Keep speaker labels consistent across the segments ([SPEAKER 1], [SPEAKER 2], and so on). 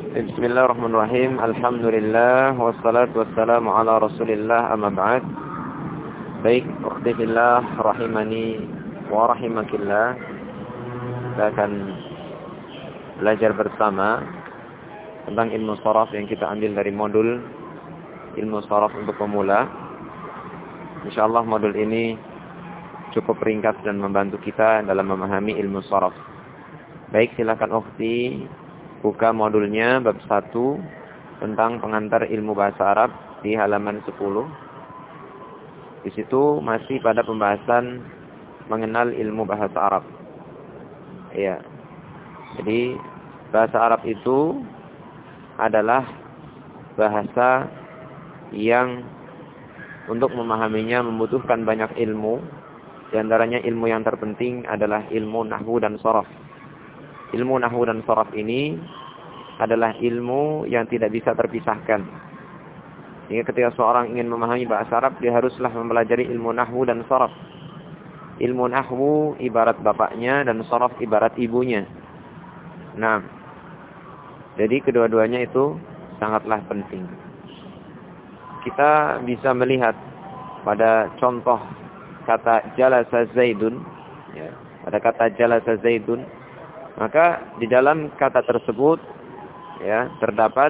[SPEAKER 1] Bismillahirrahmanirrahim. Alhamdulillah wassalatu wassalamu ala Rasulillah amma ba'd. Baik, ukhti fillah rahimani wa rahimakillah. Kita akan belajar bersama tentang ilmu sharaf yang kita ambil dari modul ilmu sharaf untuk pemula. Insyaallah modul ini cukup ringkas dan membantu kita dalam memahami ilmu sharaf. Baik, silakan ukhti buka modulnya bab 1 tentang pengantar ilmu bahasa Arab di halaman 10. Di situ masih pada pembahasan mengenal ilmu bahasa Arab. Ya. Jadi bahasa Arab itu adalah bahasa yang untuk memahaminya membutuhkan banyak ilmu. Di antaranya ilmu yang terpenting adalah ilmu nahwu dan sharaf. Ilmu nahwu dan sharaf ini adalah ilmu yang tidak bisa terpisahkan. Sehingga ketika seorang ingin memahami bahasa Arab, dia haruslah mempelajari ilmu nahwu dan sharaf. Ilmu nahwu ibarat bapaknya dan sharaf ibarat ibunya. Nah, jadi kedua-duanya itu sangatlah penting. Kita bisa melihat pada contoh kata jalasa Zaidun, ya, pada kata jalasa Zaidun, maka di dalam kata tersebut ya terdapat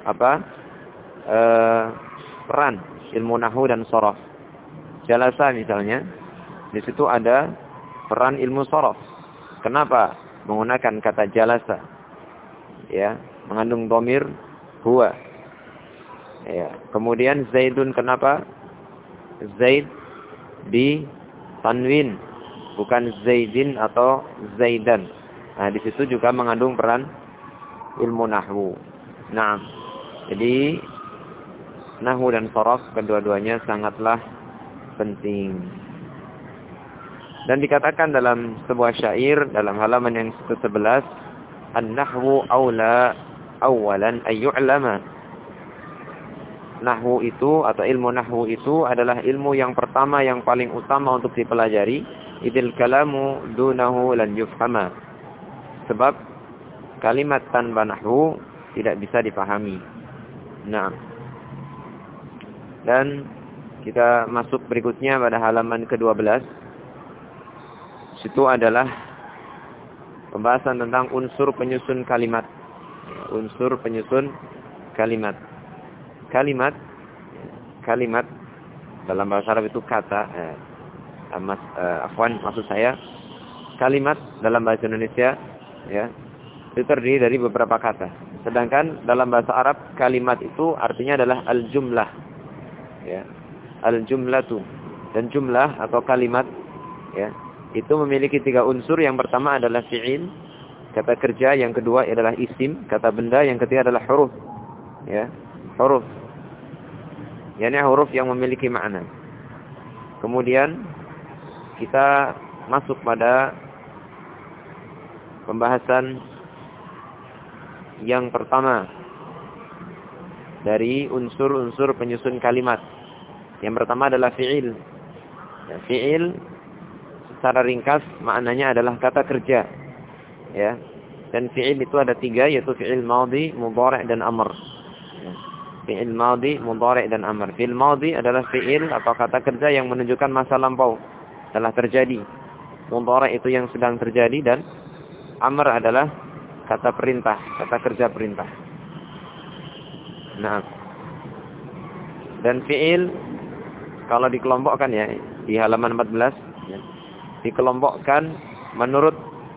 [SPEAKER 1] peran ilmu nahwu dan sharaf. Jalasa misalnya, di situ ada peran ilmu sharaf. Kenapa menggunakan kata jalasa? Ya, mengandung dhamir huwa. Ya, kemudian Zaidun, kenapa Zaid di tanwin bukan Zaidin atau Zaidan? Nah, di situ juga mengandung peran ilmu nahwu. Nah, jadi nahwu dan sharaf kedua-duanya sangatlah penting. Dan dikatakan dalam sebuah syair dalam halaman yang ke-11, an-nahwu aula awalan ay yu'lama. Nahwu itu atau ilmu nahwu itu adalah ilmu yang pertama yang paling utama untuk dipelajari. Idil kalamu dunahu lan yufhama. Sebab kalimat tanpa nahwu tidak bisa dipahami. Nah, dan kita masuk berikutnya pada halaman ke-12. Situ adalah pembahasan tentang unsur penyusun kalimat. Unsur penyusun kalimat. Kalimat dalam bahasa Arab itu kata. Maksud saya kalimat dalam bahasa Indonesia ya itu terdiri dari beberapa kata. Sedangkan dalam bahasa Arab kalimat itu artinya adalah al-jumlah. Ya. Al-jumlatu. Dan jumlah atau kalimat ya, itu memiliki 3 unsur. Yang pertama adalah fi'il, kata kerja, yang kedua adalah isim, kata benda, yang ketiga adalah huruf. Ya, huruf. Yani huruf yang memiliki makna. Kemudian kita masuk pada pembahasan yang pertama dari unsur-unsur penyusun kalimat. Yang pertama adalah fi'il. Ya, fi'il secara ringkas maknanya adalah kata kerja. Ya. Dan fi'il itu ada 3, yaitu fi'il madhi, mudhari' dan amr. Ya. Fi'il madhi, mudhari' dan amr. Fi'il madhi adalah fi'il atau kata kerja yang menunjukkan masa lampau, telah terjadi. Mudhari' itu yang sedang terjadi, dan amr adalah kata perintah, kata kerja perintah. Nah, dan fi'il kalau dikelompokkan ya di halaman 14 ya, dikelompokkan menurut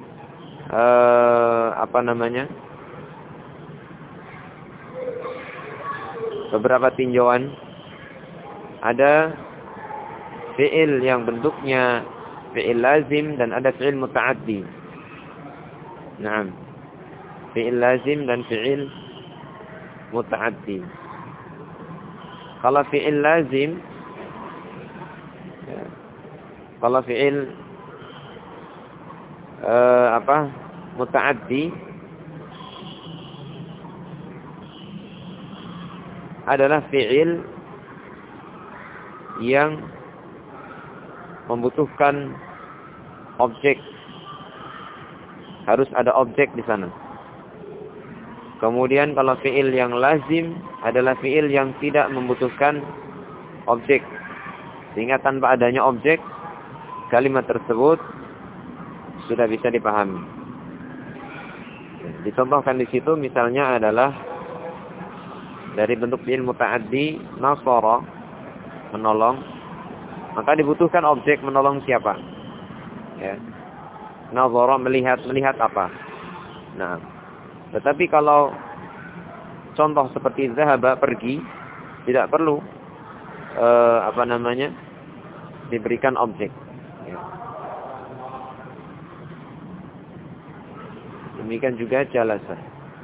[SPEAKER 1] beberapa tinjauan. Ada fi'il yang bentuknya fi'il lazim dan ada fi'il muta'addi. Naam. Fi'il lazim dan fi'il muta'addi. Kalau fi'il lazim ya, kalau fi'il muta'addi adalah fi'il yang membutuhkan objek. Harus ada objek di sana. Kemudian kalau fi'il yang lazim adalah fi'il yang tidak membutuhkan objek. Sehingga tanpa adanya objek, kalimat tersebut sudah bisa dipahami. Dicontohkan di situ misalnya adalah dari bentuk fi'il muta'addi, nasara, menolong. Maka dibutuhkan objek menolong siapa? Ya. Nazara, melihat apa? Nah, tetapi kalau contoh seperti zahaba, pergi, tidak perlu diberikan objek. Ya. Demikian juga jalasa.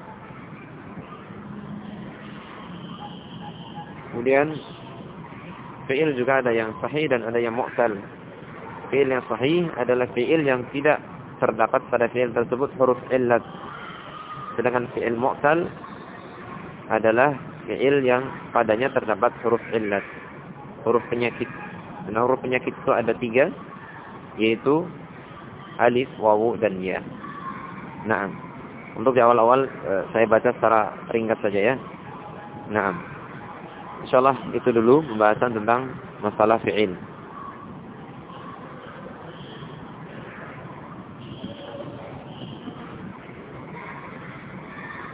[SPEAKER 1] Kemudian fi'il juga ada yang sahih dan ada yang mu'tal. Fi'il yang sahih adalah fi'il yang tidak terdapat pada fi'il tersebut huruf illat. Sedangkan fi'il mu'tal adalah fi'il yang padanya terdapat huruf illat, huruf penyakit. Dan huruf penyakit itu ada 3, yaitu alif, wawu, dan ya. Nah, untuk di awal-awal saya baca secara ringkas saja ya. Nah, insyaallah itu dulu pembahasan tentang masalah fi'il.